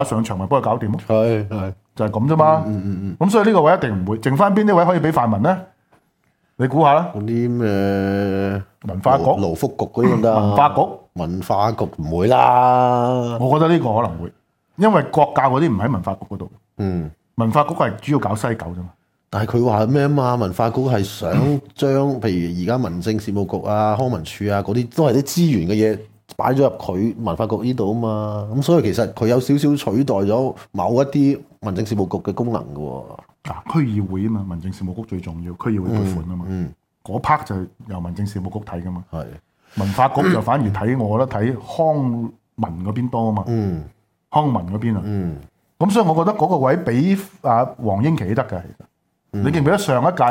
上場咪幫佢搞掂咯。 係就係咁啫嘛。咁所以呢個位一定唔會，剩翻邊啲位可以俾泛民咧？你估下啦。 嗰啲咩文化局、 勞福局嗰啲咁得。文化局唔會啦。 我覺得呢個可能會，因為國教嗰啲唔喺文化局嗰度。文化局係主要搞西九啫嘛。 但係佢話咩啊嘛？文化局係想將譬如而家民政事務局啊、康文署啊嗰啲都係啲資源嘅嘢擺咗入佢文化局呢度啊嘛。咁所以其實佢有少少取代咗某一啲民政事務局嘅功能嘅喎。 區議會啊嘛，民政事務局最重要，區議會撥款啊嘛。嗰 part 就由民政事務局睇噶嘛。係文化局就反而睇，我覺得睇康文嗰邊多啊嘛。康文嗰邊啊。咁所以我覺得嗰個位俾黃英琦得㗎，其實。你記唔記得上一屆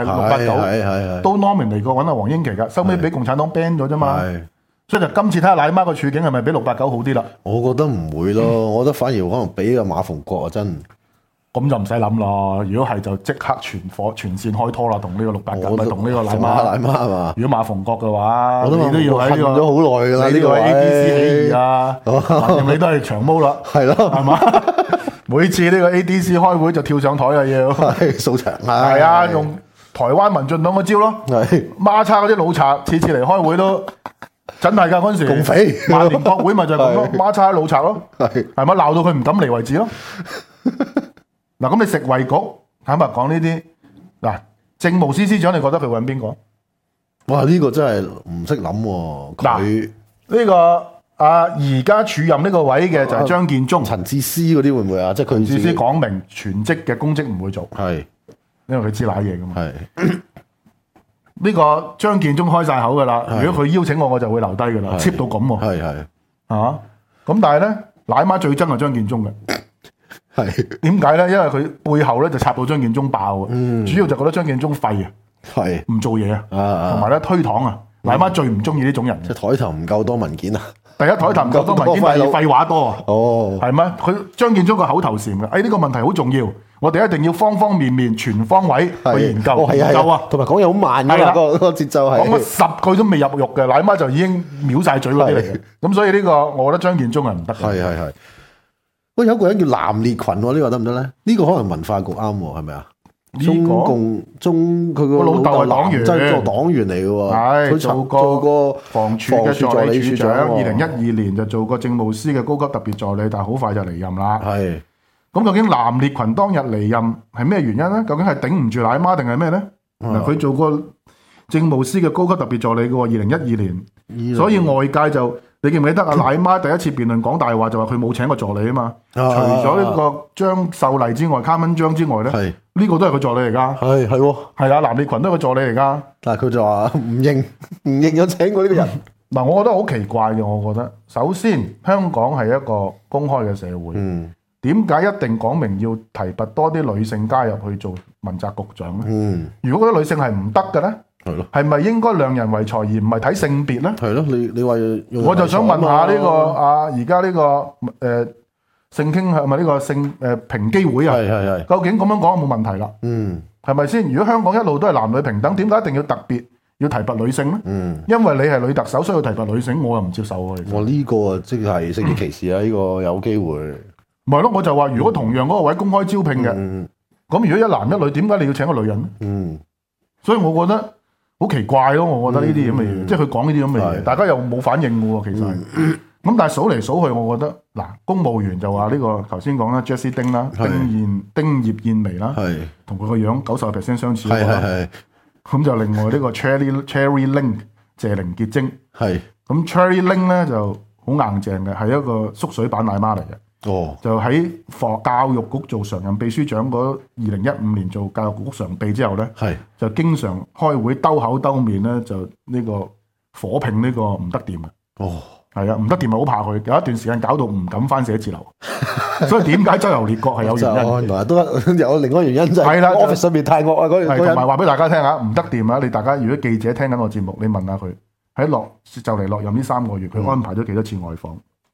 689都 nominate 嚟過揾阿黃英琦㗎，收尾俾共產黨 ban 咗啫嘛。所以就今次睇下奶媽個處境係咪比689好啲啦？ 我覺得唔會咯，我覺得反而可能俾阿馬逢國啊真。 咁就唔使諗啦，如果係就即刻全線開拖啦，同呢個689咪同呢個奶媽係嘛？如果馬逢國嘅話，你都要喺呢個咗好耐㗎啦， 呢個 ADC 起義啊，反正你都係長毛啦， 係咯， 係嘛？每次呢個 ADC 開會就跳上台啊要掃場啊， 係啊，用台灣民進黨嗰招咯，孖叉嗰啲老賊次次嚟開會都真係㗎嗰陣時， 共匪萬年國會咪就係咁咯，孖叉老賊咯，係咪鬧到佢唔敢嚟為止咯？嗱咁你食衞局坦白講呢啲嗱政務司司長，你覺得佢揾邊個？ 哇！呢個真係唔識諗喎，佢呢個。而家署任呢個位嘅就係張建宗、 陳智思嗰啲會唔會啊？即係佢智思講明全職嘅公職唔會做， 係因為佢知賴嘢噶嘛。 係呢個張建宗開晒口噶啦，如果佢邀請我就會留低噶啦，cheap 到咁喎。係咁但係咧，奶媽最憎係張建宗嘅，係點解咧？因為佢背後咧就插到張建宗爆主要就覺得張建宗廢啊，係唔做嘢啊，同埋咧推搪啊。奶媽最唔中意呢種人， 即係枱頭唔夠多文件啊！ 第一枱頭唔夠多文件，第二廢話多啊！係咩？佢張建宗個口頭禪嘅，呢個問題好重要，我哋一定要方方面面、全方位去研究研究啊！ 同埋講嘢好慢㗎，個節奏係講咗10句都未入肉嘅，奶媽就已經秒晒嘴嗰啲嚟嘅。咁所以呢個我覺得張建宗係唔得嘅。 係。喂，有個人叫藍烈群喎，呢個得唔得咧？呢個可能文化局啱喎，係咪啊？中共佢個老豆係黨員， 真係個黨員嚟嘅喎。佢做過房署嘅助理處長 ，2012年就做過政務司嘅高級特別助理，但係好快就離任啦。係。咁究竟藍烈群當日離任係咩原因咧？究竟係頂唔住奶媽定係咩咧？嗱，佢做過政務司嘅高級特別助理嘅喎，2012年，所以外界就。你記唔記得奶媽第一次辯論講大話就話佢冇請過助理啊嘛？除咗呢個張秀麗之外，卡文章之外咧，呢個都係佢助理嚟㗎。係啊，藍烈群都係佢助理嚟㗎。但係佢就話唔認有請過呢個人。嗱，我覺得好奇怪嘅。我覺得首先香港係一個公開嘅社會，點解一定講明要提拔多啲女性加入去做問責局長咧？如果嗰啲女性係唔得嘅咧？係咯，係咪應該量人為才而唔係睇性別咧？係咯，你話我就想問下呢個而家呢個性傾向係咪呢個性平機會啊？係，究竟咁樣講有冇問題啦？係咪先？如果香港一路都係男女平等，點解一定要特別要提拔女性咧？因為你係女特首，需要提拔女性，我又唔接受喎。我呢個即係性別歧視啊！呢個有機會。唔係咯，我就話如果同樣嗰個位公開招聘嘅，咁如果一男一女，點解你要請個女人咧？所以我覺得。好奇怪咯，我覺得呢啲咁嘅嘢，即係佢講呢啲咁嘅嘢，大家又冇反應嘅喎，其實。咁但係數嚟數去，我覺得嗱，公務員就話呢個頭先講啦 ，Jessie 丁啦，丁葉燕薇啦，同佢個樣90% 相似。咁就另外呢個 Cherry Ling 謝玲潔貞。咁 Cherry Ling 咧就好硬淨嘅，係一個縮水版奶媽嚟嘅。就喺教育局做常任秘書長嗰2015年做教育局常秘之後咧，就經常開會兜口兜面咧，就呢個火拼呢個吳德掂嘅。係啊，吳德掂咪好怕佢，有一段時間搞到唔敢返寫字樓。所以點解周遊列國係有原因？原來都有另外原因，就係 office 上面太惡啊！嗰同埋話俾大家聽下，吳德掂啊，你大家如果記者聽緊我節目，你問下佢喺就嚟落任呢3個月，佢安排咗幾多次外訪？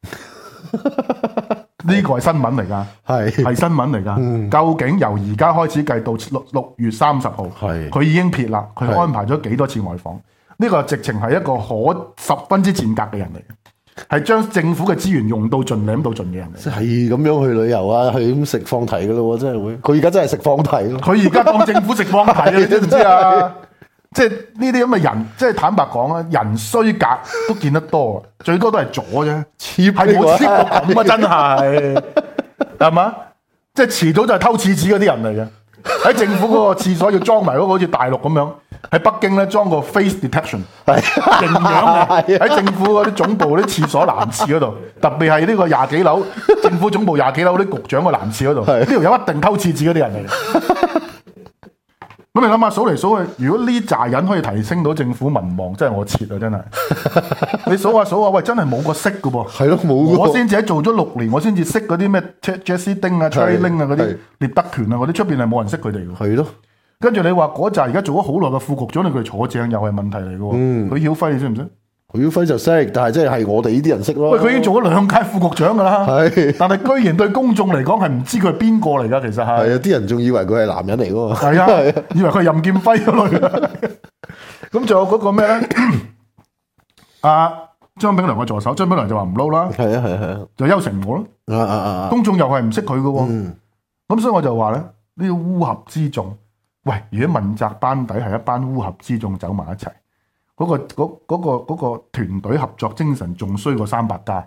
呢個係新聞嚟㗎，係新聞嚟㗎。究竟由而家開始計到6月30號，佢已經撇啦。佢安排咗幾多次外訪？呢個直情係一個十分之賤格嘅人嚟嘅。 係將政府嘅資源用到盡舐到盡嘅人嚟。 係咁樣去旅遊啊，係咁食放題噶咯喎，真係會。佢而家真係食放題咯。 佢而家當政府食放題啊，你知唔知啊？即係呢啲咁嘅人，即係坦白講啊，人衰格都見得多，最多都係左啫，係冇 cheap 到咁啊！真係係嘛？即係遲早就係偷廁紙嗰啲人嚟嘅。喺政府嗰個廁所要裝埋嗰個好似大陸咁樣，喺北京咧裝個 face detection， 認樣嘅喺政府嗰啲總部啲廁所男廁嗰度，特別係呢個20幾樓政府總部20幾樓啲局長個男廁嗰度，呢條友一定偷廁紙嗰啲人嚟嘅。咁你諗下數嚟數去，如果呢扎人可以提升到政府民望，真係我切啊！真係，你數下，喂，真係冇個識嘅噃。 係咯，冇。 我先至喺做咗6年，我先至識嗰啲咩 Jesse 丁啊、Charlie Ling 啊嗰啲聶德權啊嗰啲，出邊係冇人識佢哋嘅。 係咯。 跟住你話嗰扎而家做咗好耐嘅副局長，你佢哋坐正又係問題嚟嘅喎。許曉輝你識唔識？ 許曉輝就識，但係即係我哋呢啲人識咯。 喂，佢已經做咗2屆副局長㗎啦。係。但係居然對公眾嚟講係唔知佢係邊個嚟㗎，其實係。係啊， 啲人仲以為佢係男人嚟㗎嘛。係啊，以為佢係任劍輝嗰類。咁仲有嗰個咩咧？張炳良嘅助手，張炳良就話唔撈啦。係啊，就邱成武咯。公眾又係唔識佢嘅喎。咁所以我就話咧，呢個烏合之眾。喂，如果問責班底係一班烏合之眾走埋一齊，嗰個團隊合作精神仲衰過300+。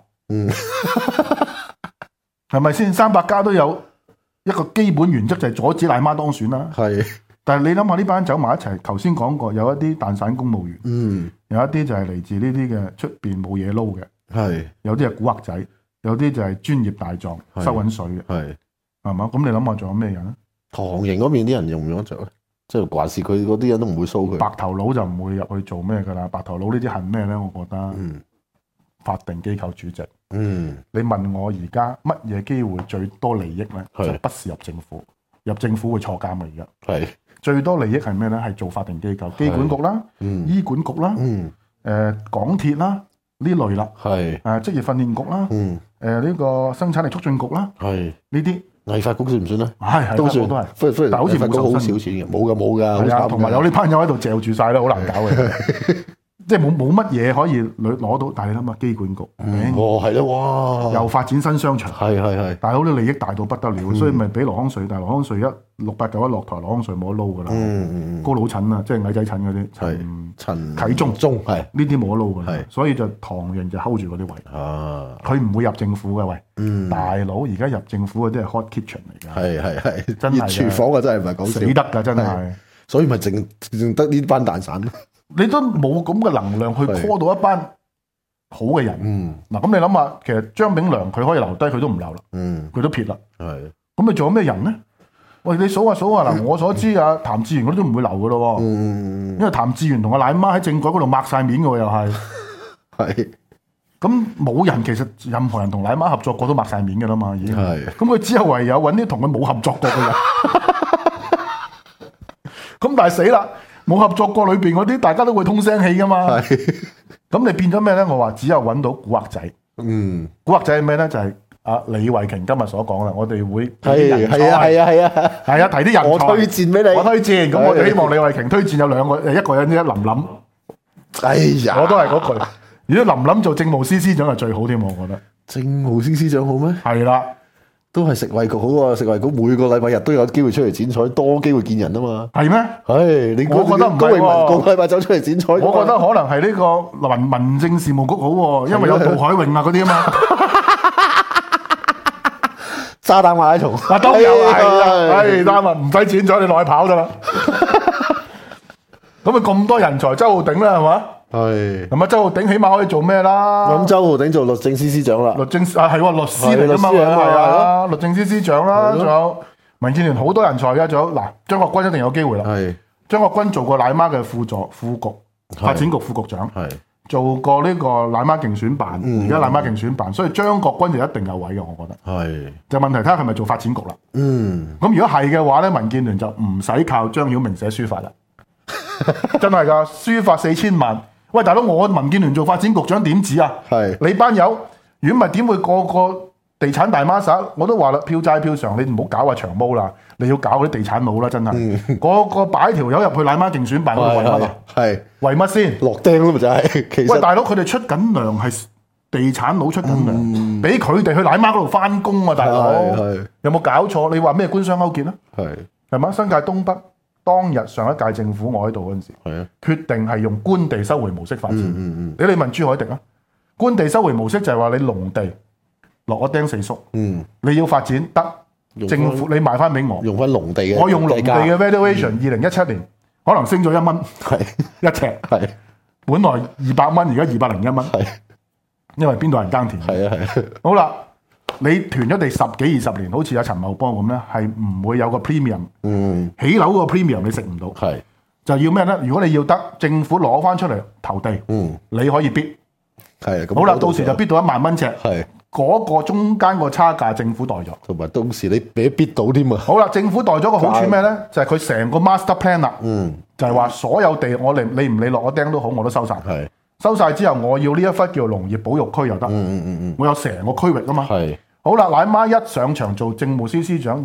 係咪先？300+都有一個基本原則就係阻止奶媽當選啦。係。但係你諗下呢班走埋一齊，頭先講過有一啲蛋散公務員，有一啲就係嚟自呢啲嘅出邊冇嘢撈嘅，係。有啲係古惑仔，有啲就係專業大狀收緊水嘅，係嘛？咁你諗下仲有咩人咧？唐營嗰邊啲人用唔用得着咧？即係還是佢嗰啲人都唔會騷佢。白頭佬就唔會入去做咩噶啦。白頭佬呢啲係咩咧？我覺得，法定機構主席。你問我而家乜嘢機會最多利益咧？就不是入政府，入政府會坐監嘅而家。係最多利益係咩咧？係做法定機構，機管局啦，醫管局啦，港鐵啦呢類啦，係職業訓練局啦，呢個生產力促進局啦，係呢啲。藝發局算唔算咧？係都算，但係好似冇好少錢嘅，冇㗎。係啊，同埋有呢班友喺度嚼住晒啦，好難搞嘅。即係冇乜嘢可以攞到，但係你諗下機管局，係咯，哇，又發展新商場，係，但係好多利益大到不得了，所以咪俾羅康瑞，但係羅康瑞689一落台，羅康瑞冇得撈㗎啦，高佬診啊，即係矮仔診嗰啲，陳啟宗係呢啲冇得撈㗎啦，所以就唐營就 hold 住嗰啲位，佢唔會入政府嘅喂，大佬而家入政府嗰啲係 hot kitchen 嚟㗎，係，真係廚房啊，真係唔係講死得㗎，真係，所以咪淨得呢班蛋散。你都冇咁嘅能量去 call 到一班好嘅人。嗱，咁你諗下，其實張炳良佢可以留低，佢都唔留啦。佢都撇啦。係。咁你仲有咩人咧？喂，你數下嗱，我所知啊，譚志源嗰啲都唔會留噶咯。因為譚志源同阿奶媽喺政改嗰度抹晒面嘅喎，又係。係。咁冇人其實任何人同奶媽合作過都抹晒面嘅啦嘛，已經。係。咁佢只有唯有揾啲同佢冇合作過嘅人。咁但係死啦！冇合作過裏邊嗰啲，大家都會通聲氣噶嘛。咁你變咗咩咧？我話只有揾到古惑仔。古惑仔係咩咧？就係李慧瓊今日所講啦。我哋會係啊，提啲人才。我推薦俾你。我推薦。咁我就希望李慧瓊推薦有2個，一個人啫，林琳。哎呀，我都係嗰句。如果林琳做政務司司長係最好添，我覺得。政務司司長好咩？係啦。都係食衛局好喎，食衛局每個禮拜日都有機會出嚟剪彩，多機會見人啊嘛。係咩？係，我覺得唔係喎。高永文個禮拜走出嚟剪彩，我覺得可能係呢個民政事務局好喎，因為有杜海泳啊嗰啲啊嘛。炸彈馬拉松，都有係啱啊，唔使剪彩，你落去跑得啦。咁啊咁多人才，周浩鼎啦係嘛？係，咁啊周浩鼎起碼可以做咩啦？咁周浩鼎做律政司司長啦，律政係律師嚟噶嘛？係啊，律政司司長啦，仲有民建聯好多人才嘅，仲有嗱張國軍一定有機會啦。係，張國軍做過奶媽嘅副局發展局副局長，係做過呢個奶媽競選辦，而家奶媽競選辦，所以張國軍就一定有位嘅，我覺得。係，就問題睇下係咪做發展局啦。咁如果係嘅話咧，民建聯就唔使靠張曉明寫書法啦。真係噶，書法4000萬。喂，大佬，我民建聯做發展局長點止啊？係你班友，如果唔係點會個個地產大媽撒？我都話啦，票債票償，你唔好搞啊長毛啦，你要搞嗰啲地產佬啦，真係。個個擺條友入去奶媽競選辦嗰度為乜啊？係為乜先？落釘咯，咪就係。其實喂，大佬，佢哋出緊糧係地產佬出緊糧，俾佢哋去奶媽嗰度翻工啊，大佬，有冇搞錯？你話咩官商勾結啊？係嘛？新界東北當日上一屆政府我喺度嗰陣時，決定係用官地收回模式發展。你問朱凱廸啊，官地收回模式就係話你農地落咗釘四叔，你要發展得政府你賣翻俾我， 用翻農地嘅， 我用農地嘅 valuation， 2017年可能升咗1蚊一尺，本來200蚊，而家201蚊，因為邊度人耕田？好啦，你囤咗地10幾20年，好似阿陳茂波咁咧，係唔會有個 premium，起樓個 premium 你食唔到，就要咩咧？如果你要得，政府攞翻出嚟投地，你可以 bid，好啦，到時就 bid 到1萬蚊尺，嗰個中間個差價政府袋咗， 同埋到時你俾 bid 到添啊！ 好啦，政府袋咗個好處咩咧？就係佢成個 master plan 啦，就係話所有地我你唔理落咗釘都好，我都收晒。收晒之後，我要呢一忽叫農業保育區又得，我有成個區域啊嘛。好啦，奶媽一上場做政務司司長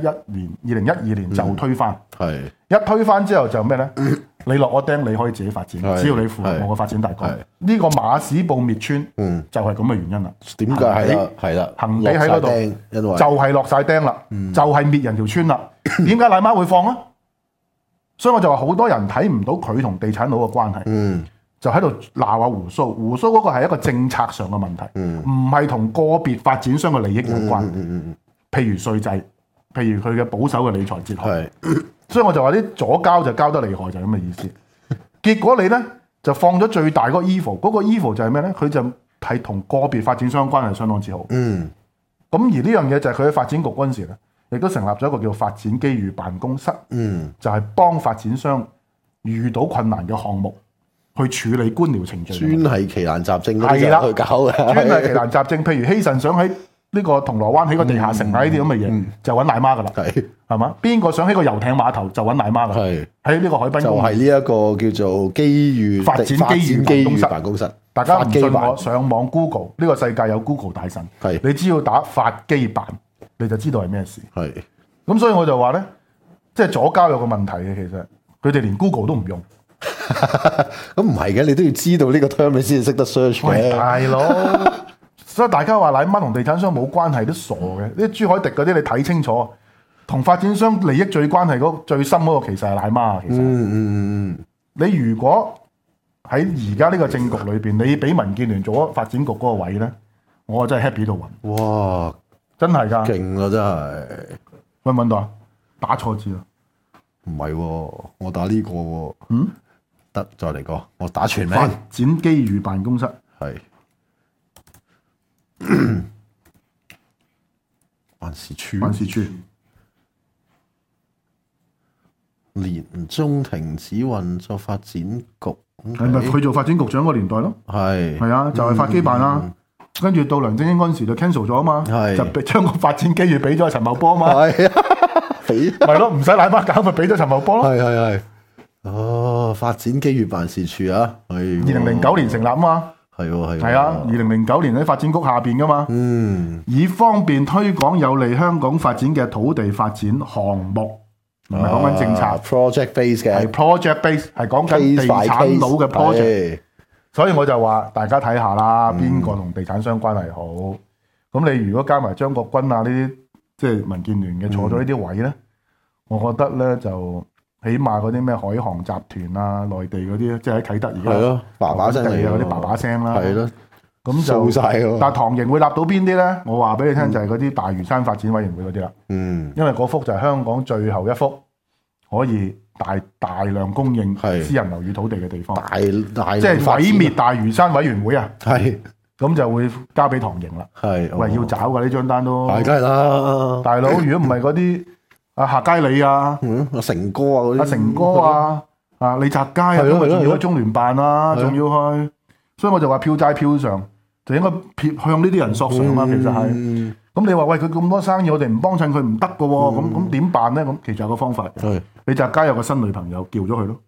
，2012年就推翻，一推翻之後就咩咧？你落咗釘，你可以自己發展，只要你符合我嘅發展大綱。呢個馬屎埔滅村就係咁嘅原因啦。 點解係啦？ 恆地喺嗰度，就係落晒釘啦，就係滅人條村啦。點解奶媽會放啊？所以我就話好多人睇唔到佢同地產佬嘅關係。就喺度鬧下胡鬚，胡鬚嗰個係一個政策上嘅問題，唔係同個別發展商嘅利益有關。譬如稅制，譬如佢嘅保守嘅理財哲學。所以我就話啲左膠就交得厲害，就係咁嘅意思。結果你咧就放咗最大嗰個 evil，嗰個 evil就係咩咧？佢就係同個別發展商關係相當之好。咁而呢樣嘢就係佢喺發展局嗰陣時咧，亦都成立咗一個叫發展機遇辦公室，就係幫發展商遇到困難嘅項目，去處理官僚程序， 專係奇難雜症嗰啲人去搞嘅， 專係奇難雜症。譬如希慎想喺呢個銅鑼灣起個地下城啊，呢啲咁嘅嘢就揾奶媽噶啦，係嘛？邊個想起個遊艇碼頭就揾奶媽噶，喺呢個海濱就係呢一個叫做機遇發展機遇辦公室。大家唔信我，上網 Google 呢個世界有 Google 大神，你只要打發機辦，你就知道係咩事。咁所以我就話咧，即係左膠有個問題嘅，其實佢哋連 Google 都唔用。 咁唔係嘅，你都要知道呢個 term 你先至識得 search 嘅， 大佬。所以大家話奶媽同地產商冇關係都傻嘅。啲朱凱廸嗰啲你睇清楚，同發展商利益最關係最深嗰個其實係奶媽。其實，你如果喺而家呢個政局裏邊，你俾民建聯做咗發展局嗰個位咧，我真係 happy 到暈。 哇！ 真係㗎， 勁啊！真係揾唔揾到啊？打錯字啦， 唔係喎，我打呢個喎。得，再嚟個，我打全名。 發展機遇辦公室係辦事處。年中停止運作發展局， 係咪佢做發展局長嗰個年代咯？係啊，就係發機辦啦。跟住到梁振英嗰陣時就 cancel 咗啊嘛，就將個發展機遇俾咗陳茂波啊嘛。係啊，咪咯，唔使奶媽搞，咪俾咗陳茂波咯。係。 哦，發展機遇辦事處啊 ，2009年成立啊嘛。係啊，2009年喺發展局下邊噶嘛。以方便推廣有利香港發展嘅土地發展項目，唔係講緊政策。 project base 嘅， 係 project base， 係講緊地產佬嘅 project。所以我就話大家睇下啦，邊個同地產商關係好？咁你如果加埋張國軍啊呢啲，即係民建聯嘅坐咗呢啲位咧，我覺得咧就。起碼嗰啲咩海航集團啊，內地嗰啲，即係喺啟德而家係咯， 爸爸聲嚟嗰啲爸爸聲啦， 係咯， 咁就晒喎。 但係唐營會立到邊啲咧？我話俾你聽，就係嗰啲大嶼山發展委員會嗰啲啦。因為嗰幅就係香港最後一幅可以大量供應私人樓宇土地嘅地方，大即係毀滅大嶼山委員會啊。係咁就會交俾唐營啦。係喂，要找㗎呢張單都， 梗係啦， 大佬。如果唔係嗰啲。夏佳理啊， 阿成哥啊嗰啲， 阿成哥啊，李澤楷啊，咁咪仲要去中聯辦啊，仲要去，所以我就話票債票償就應該向呢啲人索償啊。其實係，咁你話喂佢咁多生意，我哋唔幫襯佢唔得噶喎，咁點辦咧？咁其實有個方法，李澤楷有個新女朋友，叫咗佢咯。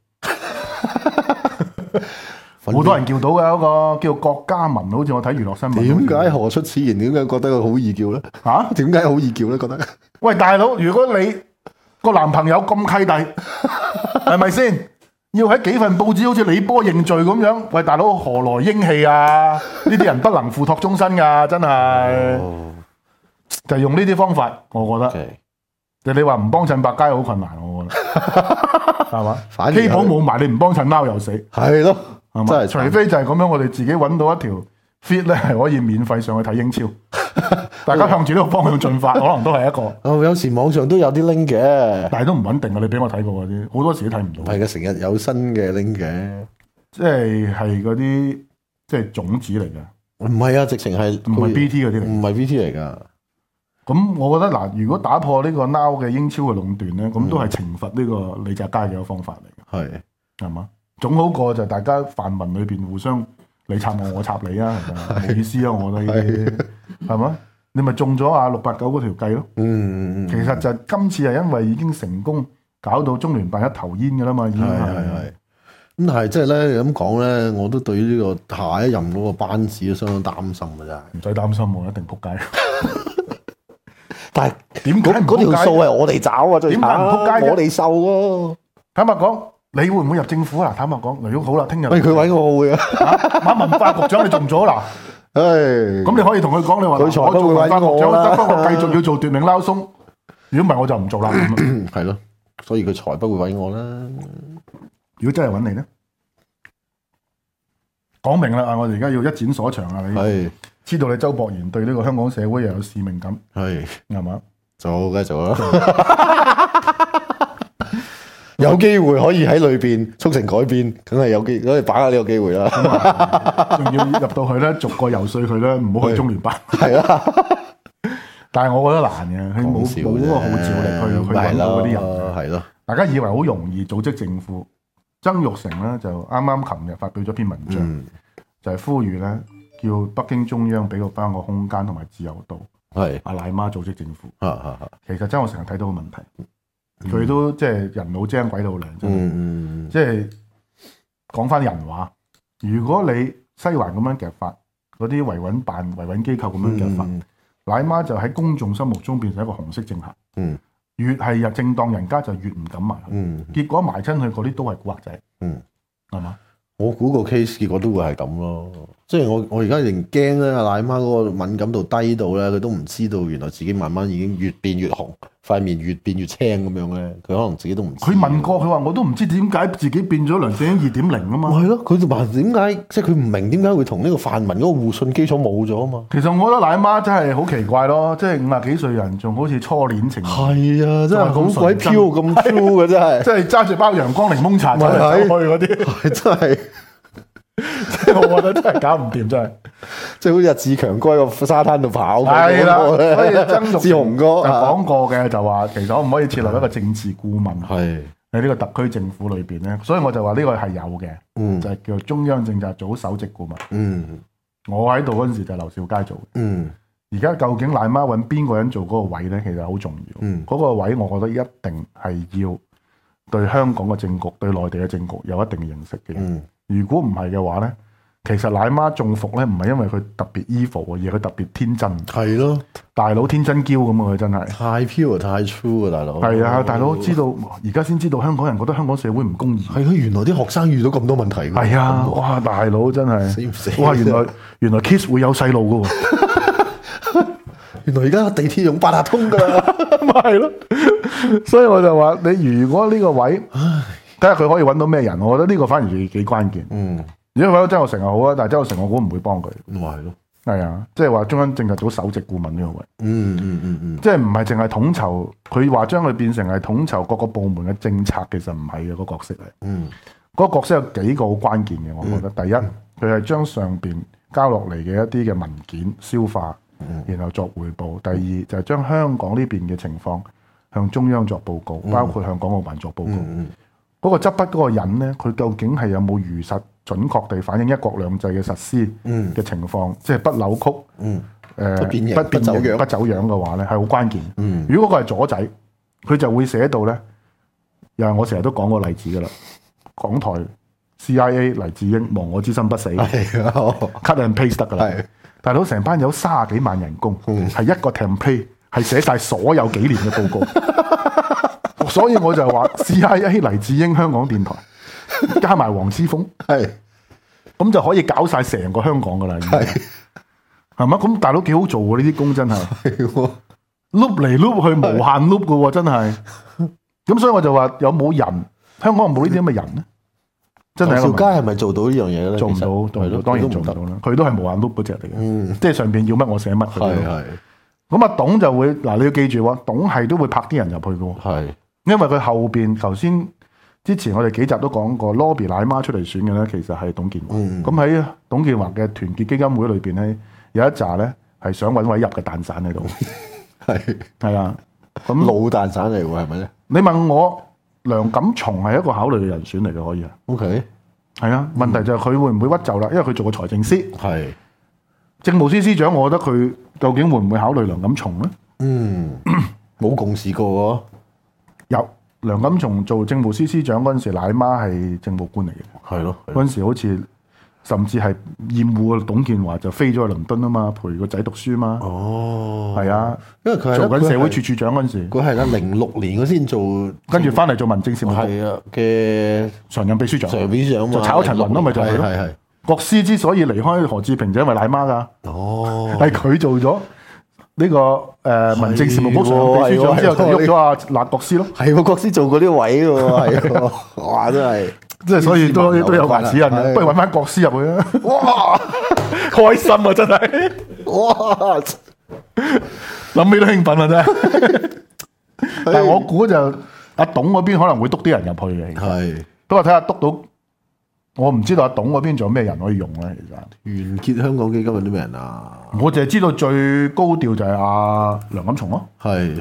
好多人叫到嘅嗰個叫郭嘉文，好似我睇娛樂新聞。 點解何出此言？點解覺得佢好易叫咧？嚇？點解好易叫咧？覺得？喂， 大佬，如果你個男朋友咁契弟，係咪先？ 要喺幾份報紙好似李波認罪咁樣，喂大佬何來英氣啊？呢啲人不能付託終身㗎，真係。就係用呢啲方法，我覺得。你話唔幫襯百佳好困難，我覺得係嘛？K 寶冇埋，你唔幫襯貓又死。 係咯， 係嘛？除非就係咁樣，我哋自己揾到一條 fit 咧，係可以免費上去睇英超。大家向住呢個方向進發，可能都係一個。 有時網上都有啲 link 嘅， 但係都唔穩定啊！你俾我睇過嗰啲，好多時都睇唔到。 係嘅，成日有新嘅 link 嘅， 即係嗰啲即係種子嚟嘅。 唔係啊，直情係唔係 BT 嗰啲嚟， 唔係 BT 嚟㗎。 咁我覺得嗱，如果打破呢個 Now 嘅英超嘅壟斷咧，咁都係懲罰呢個李澤楷嘅一個方法嚟嘅。係嘛？總好過就大家泛民裏邊互相你插我，我插你啊，係咪？冇意思啊！我覺得呢啲係嘛？你咪中咗啊689嗰條計咯。其實就今次係因為已經成功搞到中聯辦一頭煙㗎啦嘛，已經係。 咁但係即係咧，你咁講咧，我都對於呢個下一任嗰個班子都相當擔心㗎咋。 唔使擔心，我一定仆街。 但係點解嗰條數係我哋找啊？最慘，點解唔仆街？我哋受喎。 坦白講，你會唔會入政府啊？坦白講，如果好啦，聽日。 喂，佢揾我會啊！ 馬文化局長你中咗啦。咁你可以同佢講，你話我做文化局長，不過我繼續要做奪命撈鬆。如果唔係，我就唔做啦。 係咯，所以佢才不會揾我啦。 如果真係揾你咧，講明啦，我哋而家要一展所長啊！你知道你周博賢對呢個香港社會又有使命感，係嘛？做梗係做啦，有機會可以喺裏邊促成改變，梗係有機，梗係把握呢個機會啦。仲要入到去咧，逐個游說佢咧，唔好去中聯辦。係啊，但係我覺得難嘅，佢冇嗰個號召力去揾到嗰啲人。係咯，大家以為好容易組織政府。曾鈺成咧就啱啱琴日發表咗篇文章，就係呼籲咧叫北京中央俾翻個空間同埋自由度，係阿賴媽組織政府。其實曾鈺成睇到個問題，佢都即係人老精鬼老靚，即係講翻人話。如果你西環咁樣夾法，嗰啲維穩辦、維穩機構咁樣夾法，賴媽就喺公眾心目中變成一個紅色政客。越係正當人家就越唔敢埋，結果埋親去嗰啲都係古惑仔，係嘛？我估個 case 結果都會係咁咯，即係我而家仍驚咧，阿奶媽嗰個敏感度低到咧，佢都唔知道原來自己慢慢已經越變越紅，塊面越變越青咁樣咧，佢可能自己都唔知。佢問過，佢話我都唔知點解自己變咗梁振英2.0啊嘛。係咯，佢就話點解，即係佢唔明點解會同呢個泛民嗰個互信基礎冇咗啊嘛。其實我覺得奶媽真係好奇怪咯，即係50幾歲人仲好似初戀情人。係啊，真係好鬼飄咁 Q 嘅真係，即係揸住包陽光檸檬茶走嚟走去嗰啲，真係。即係我覺得真係搞唔掂，真係，即係好似阿志強哥喺個沙灘度跑。係啦，所以曾志雄哥就講過嘅，就話其實可唔可以設立一個政治顧問係喺呢個特區政府裏邊咧？所以我就話呢個係有嘅，就係叫中央政策組首席顧問。我喺度嗰陣時就係劉兆佳做。而家究竟奶媽揾邊個人做嗰個位咧？其實好重要。嗰個位我覺得一定係要對香港嘅政局、對內地嘅政局有一定嘅認識嘅。如果唔係嘅話咧，其實奶媽中伏咧，唔係因為佢特別 evil 而係佢特別天真。係咯，大佬天真嬌咁啊！佢真係太 pure 太 true 啊！大佬係啊，大佬知道而家先知道香港人覺得香港社會唔公義。係啊，原來啲學生遇到咁多問題。係啊，哇！大佬真係死唔死？哇！原來 kiss 會有細路噶喎。原來而家地鐵用八達通噶啦，咪係咯。所以我就話你如果呢個位。睇下佢可以揾到咩人，我覺得呢個反而幾關鍵。如果揾到曾鈺成就好啦，但係曾鈺成我估唔會幫佢。咪係咯，係啊，即係話中央政策組首席顧問呢個位。即係唔係淨係統籌，佢話將佢變成係統籌各個部門嘅政策，其實唔係嘅嗰個角色嚟。嗰個角色有幾個好關鍵嘅，我覺得。第一，佢係將上邊交落嚟嘅一啲嘅文件消化，然後作彙報。第二就係將香港呢邊嘅情況向中央作報告，包括向港澳辦作報告。嗰個執筆嗰個人咧，佢究竟係有冇如實準確地反映一國兩制嘅實施嘅情況，即係不扭曲，不變形、不走樣嘅話咧，係好關鍵。如果嗰個係左仔，佢就會寫到咧，又係我成日都講個例子噶啦，港台 CIA 黎智英亡我之心不死，cut and paste 得噶啦。大佬成班有30幾萬人工，係一個 template 係寫晒所有幾年嘅報告。所以我就話 CIA 黎智英香港電台加埋黃之鋒， 係咁就可以搞晒成個香港噶啦，係咪？咁大佬幾好做喎，呢啲工真係碌嚟碌去無限碌噶喎，真係。咁所以我就話有冇人香港有冇呢啲咁嘅人咧？真係。 邵佳係咪做到呢樣嘢咧？ 做唔到，當然做唔到啦。佢都係無限碌嗰隻嚟嘅，即係上邊要乜我寫乜。 係。 咁啊，董就會嗱，你要記住喎，董係都會拍啲人入去嘅。 係。因為佢後邊頭先之前我哋幾集都講過，Lobby 奶媽出嚟選嘅咧，其實係董建華。咁喺董建華嘅團結基金會裏邊咧，有一紮咧係想揾位入嘅蛋散喺度。係啊，咁老蛋散嚟喎，係咪咧？ 你問我梁錦松係一個考慮嘅人選嚟嘅，可以啊。 OK， 係啊，問題就係佢會唔會屈就啦？因為佢做過財政司， 係政務司司長，我覺得佢究竟會唔會考慮梁錦松咧？ 冇共事過有梁錦松做政務司司長嗰陣時，奶媽係政務官嚟嘅。 係咯， 嗰陣時好似甚至係厭惡董建華，就飛咗去倫敦啊嘛，陪個仔讀書嘛。 哦， 係啊， 因為佢做緊社會處處長嗰陣時， 佢係啦06年佢先做， 跟住翻嚟做民政事務局係啊嘅常任秘書長， 就炒陳雲咯，咪就係咯。 係。 國師之所以離開何志平，就因為奶媽噶。 哦， 係佢做咗呢個民政事務局常任秘書長之後，就喐咗阿賴國師咯。 係喎，國師做過啲位喎，係喎，哇，真係。 即係所以都有牙齒印，不如揾翻國師入去啊！哇，開心啊，真係哇，諗起都興奮啊，真係。但係我估就阿董嗰邊可能會督啲人入去嘅， 係。 不過睇下督到，我唔知道阿董嗰邊仲有咩人可以用咧。其實團結香港基金有啲咩人啊？ 我淨係知道最高調就係阿梁錦松咯。係。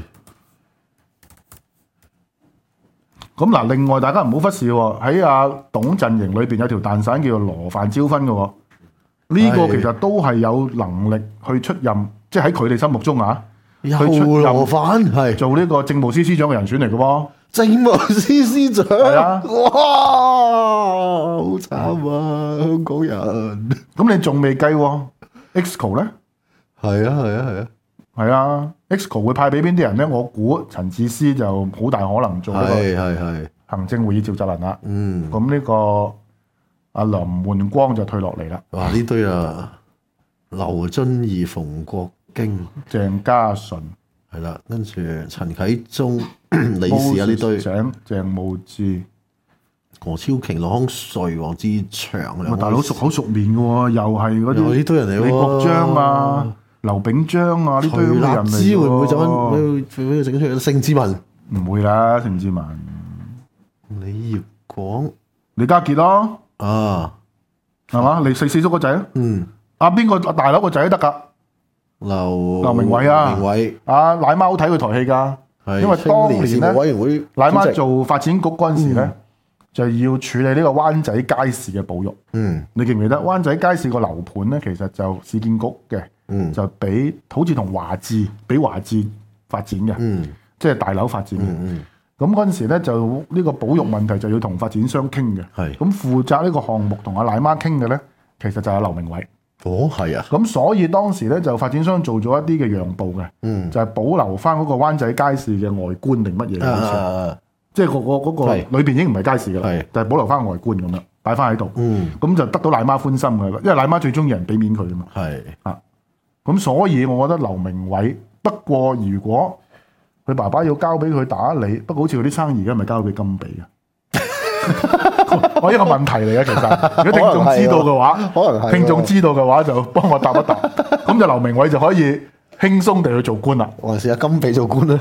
咁嗱，另外大家唔好忽視喎，喺阿董陣營裏邊有條蛋散叫做羅范椒芬嘅喎，呢個其實都係有能力去出任，即係喺佢哋心目中啊，去出任羅范係做呢個政務司司長嘅人選嚟嘅喎。 政務司司長係啊，哇，好慘啊，香港人。 咁你仲未計喎 Exco 咧？ 係啊，係啊，係啊。 係啊 ，Exco 會派俾邊啲人咧？我估陳智思就好大可能做呢個行政會議召集人啦。咁呢個阿梁煥光就退落嚟啦。 哇！呢堆啊，劉遵義、馮國經、 鄭家純係啦，跟住陳啟宗理事啊，呢堆鄭慕智、 何超瓊、羅康瑞、黃志祥， 大佬熟口熟面嘅喎，又係嗰啲呢堆人嚟喎， 李國章啊。劉炳章啊，呢堆咁嘅人嚟， 徐立之會唔會走翻俾佢整出嚟？盛智文唔會啦，盛智文、 李業廣、 李家傑咯， 啊， 係嘛？你四叔個仔啊？阿邊個大佬個仔都得噶，劉明偉啊，明偉，阿奶媽好睇佢台戲噶，因為當年咧，奶媽做發展局嗰陣時咧，就要處理呢個灣仔街市嘅保育。你記唔記得灣仔街市個樓盤咧？其實就市建局嘅。就俾好似同華置俾華置發展嘅，即係大樓發展嘅。咁嗰陣時咧，就呢個保育問題就要同發展商傾嘅。咁負責呢個項目同阿奶媽傾嘅咧，其實就係劉明偉。 哦，係啊。咁所以當時咧就發展商做咗一啲嘅讓步嘅，就係保留翻嗰個灣仔街市嘅外觀定乜嘢，即係嗰個裏邊已經唔係街市㗎啦，就係保留翻外觀咁樣擺翻喺度。咁就得到奶媽歡心㗎啦，因為奶媽最中意人俾面佢㗎嘛。咁所以，我覺得劉明偉，不過如果佢爸爸要交俾佢打理，不過好似佢啲生意而家咪交俾金比啊？我一個問題嚟嘅，其實如果聽眾知道嘅話，可能係聽眾知道嘅話就幫我答一答，咁就劉明偉就可以輕鬆地去做官啦。 還是阿金比做官啦？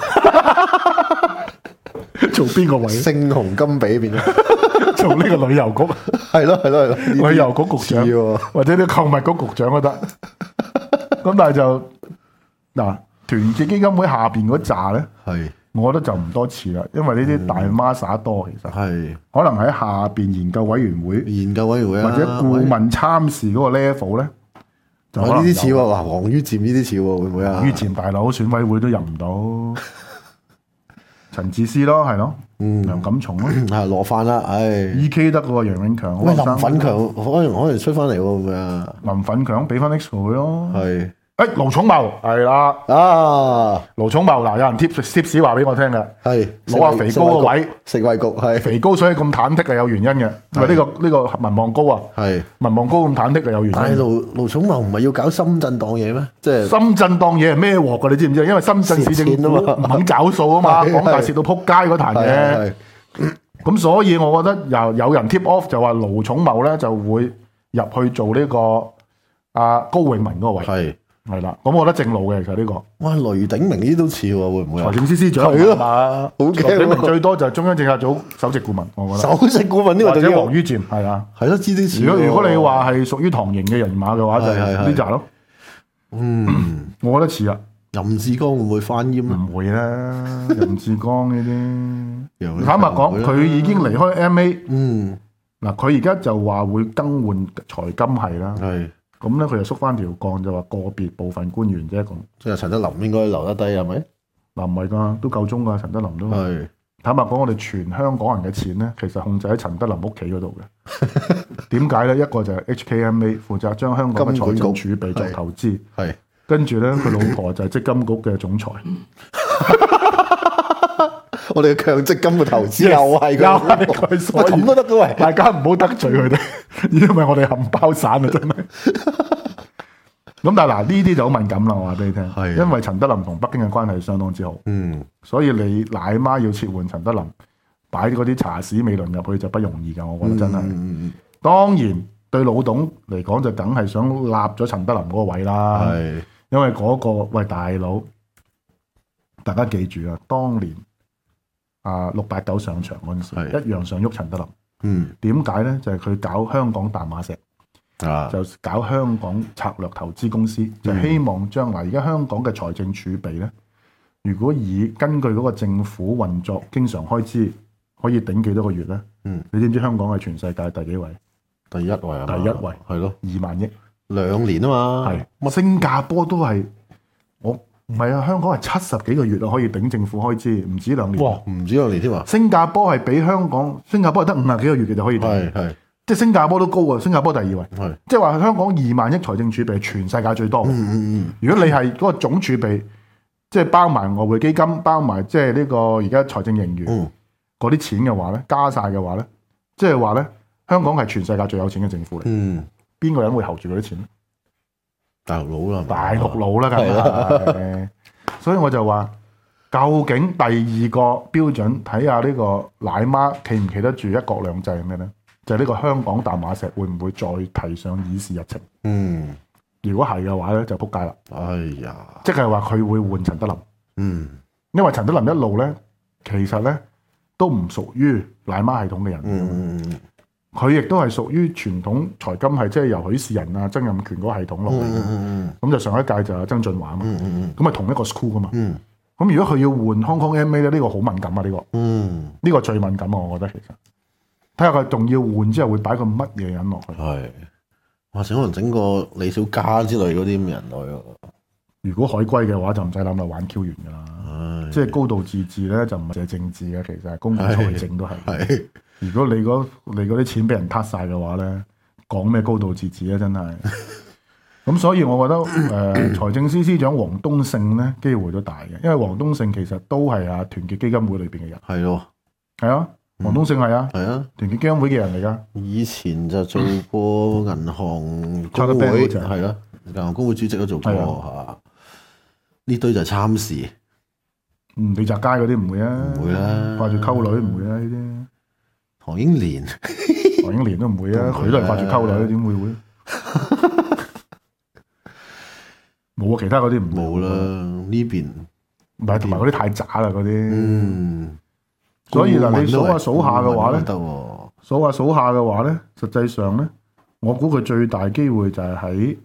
做邊個位？ 星紅金比變咗做呢個旅遊局， 係咯， 旅遊局局長，或者啲購物局局長都得。咁但係就嗱，團結基金會下邊嗰扎咧，我覺得就唔多似啦，因為呢啲大媽撒多，其實可能喺下邊研究委員會或者顧問參事嗰個 level 咧，就呢啲似喎，黃于漸呢啲似喎，會唔會啊？ 黃于漸大佬選委會都入唔到，陳智思咯，係咯，梁錦松咯， 係羅范啦， EK 得喎，楊永強， 林奮強可能出翻嚟喎，會唔會啊？ 林奮強俾翻 Exco 佢咯， 盧寵茂係啦，盧寵茂嗱，有人貼士話俾我聽嘅，係攞下肥高個位， 食衛局係肥高，所以咁忐忑係有原因嘅，因為呢個民望高啊，係民望高咁忐忑係有原因。 但係盧寵茂唔係要搞深圳檔嘢咩？即係深圳檔嘢係咩鑊㗎？你知唔知？因為深圳市政府唔肯找數啊嘛，廣大蝕到撲街嗰壇嘢。咁所以我覺得有人 tip off 就話盧寵茂咧就會入去做呢個高永文嗰個位。係啦，咁我覺得正路嘅其實呢個。哇，雷鼎明呢啲都似喎，會唔會？財政司司長係咯，好驚。雷鼎明最多就係中央政策組首席顧問，我覺得。首席顧問呢個或者王于漸係啊，係咯，知啲似。如果你話係屬於唐營嘅人馬嘅話，就係呢扎咯。我覺得似啊。任志剛會唔會翻閹？唔會啦，任志剛呢啲。坦白講，佢已經離開 MA。嗱，佢而家就話會更換財金系啦。係。咁咧，佢就縮翻條槓，就話個別部分官員啫，咁即係陳德霖應該留得低係咪？嗱，唔係㗎，都夠鐘㗎，陳德霖都係。坦白講，我哋全香港人嘅錢咧，其實控制喺陳德霖屋企嗰度嘅。點解咧？一個就係 HKMA 負責將香港嘅財政儲備做投資，係跟住咧，佢老婆就係積金局嘅總裁。我哋嘅強積金嘅投資又係佢，所以咁都得嘅喂，大家唔好得罪佢哋，因為我哋冚包散啊，真係。咁但係嗱，呢啲就好敏感啦，我話俾你聽，因為陳德霖同北京嘅關係相當之好，所以你奶媽要撤換陳德霖，擺嗰啲查屎尾輪入去就不容易㗎，我覺得真係。當然對老董嚟講就梗係想立咗陳德霖嗰個位啦，因為嗰個喂大佬，大家記住啊，當年。689上場嗰陣時，一樣想喐陳德霖。點解咧？就係佢搞香港淡馬錫，就搞香港策略投資公司，就希望將來而家香港嘅財政儲備咧，如果根據嗰個政府運作經常開支，可以頂幾多個月咧？你知唔知香港係全世界第幾位？第一位啊！第一位係咯，2萬億2年啊嘛。係，新加坡都係唔係啊，香港係70幾個月可以頂政府開支，唔止2年。哇，唔止2年添啊！新加坡係比香港，新加坡係得50幾個月嘅就可以頂。係，即係新加坡都高啊！新加坡第2位。係，即係話香港2萬億財政儲備係全世界最多。如果你係嗰個總儲備，即係包埋外匯基金，包埋即係呢個而家財政盈餘嗰啲錢嘅話咧，加晒嘅話咧，即係話咧，香港係全世界最有錢嘅政府嚟。邊個人會候住嗰啲錢咧？大陸佬啦，大陸佬啦，梗係。所以我就話，究竟第2個標準睇下呢個奶媽企唔企得住一國兩制係咩咧？就係呢個香港淡馬錫會唔會再提上議事日程？如果係嘅話咧，就撲街啦。哎呀，即係話佢會換陳德霖。因為陳德霖一路咧，其實咧都唔屬於奶媽系統嘅人。佢亦都係屬於傳統財金係即係由許仕仁啊、曾蔭權嗰個系統落嚟嘅。咁就上一屆就係曾俊華啊嘛。咁係同一個 school 噶嘛。咁如果佢要換 Hong Kong MA 咧，呢個好敏感啊！呢個呢個最敏感啊！我覺得其實睇下佢仲要換之後會擺個乜嘢人落去。係，或者可能整個李小加之類嗰啲咁人落去。如果海歸嘅話就唔使諗啦，玩 Q 完㗎啦。即係高度自治咧，就唔係政治嘅，其實係公共財政都係。如果你嗰啲錢俾人撻晒嘅話咧，講咩高度自治咧，真係。咁所以我覺得財政司司長王冬勝咧機會都大嘅，因為王冬勝其實都係團結基金會裏邊嘅人。係咯，係啊，王冬勝係啊，係啊，團結基金會嘅人嚟㗎。以前就做過銀行公會，係咯，銀行公會主席都做過嚇。呢堆就係參事。李澤楷嗰啲唔會啊，唔會啦，掛住溝女唔會啊呢啲。唐英年都唔會啊，佢都係掛住溝女，點會？冇啊，其他嗰啲唔冇啦。呢邊唔係，同埋嗰啲太渣啦嗰啲。所以嗱，你數下嘅話咧，數下嘅話咧，實際上咧，我估佢最大機會就係喺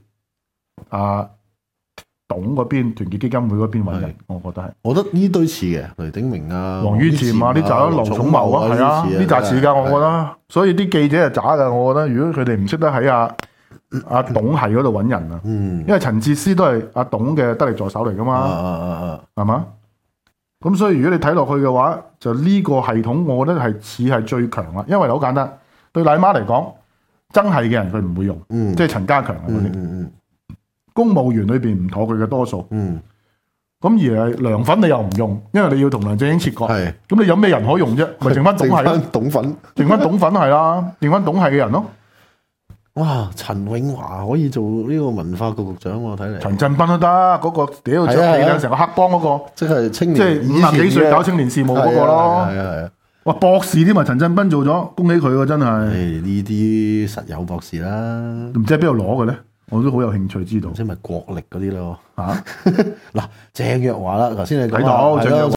董嗰邊，團結基金會嗰邊揾人，我覺得係。我覺得呢堆似嘅，雷鼎明啊、王于漸啊，呢扎都盧寵茂啊，係啊，呢扎似㗎，我覺得。所以啲記者係渣㗎，我覺得。如果佢哋唔識得喺阿董係嗰度揾人啊，因為陳智思都係阿董嘅得力助手嚟㗎嘛，係嘛？咁所以如果你睇落去嘅話，就呢個系統，我覺得係似係最強啦。因為好簡單，對奶媽嚟講，真係嘅人佢唔會用，即係陳家強啊嗰啲。 公務員裏邊唔妥佢嘅多數。 嗯。 咁而係梁粉你又唔用，因為你要同梁振英切割。 係。 咁你有咩人可用啫？咪剩翻董係咯。 董粉。 剩翻董粉係啦，剩翻董係嘅人咯。 哇！陳永華可以做呢個文化局局長喎，睇嚟。 陳振彬都得，嗰個屌着地啦，成個黑幫嗰個。 即係青年， 即係50幾歲搞青年事務嗰個咯。 係啊。 哇！博士添啊，陳振彬做咗，恭喜佢喎，真係。 呢啲實有博士啦。 唔知喺邊度攞嘅咧？我都好有興趣知道。 即係咪國力嗰啲咯？ 嚇！ 嗱，鄭若驊啦，頭先你講睇到鄭若驊。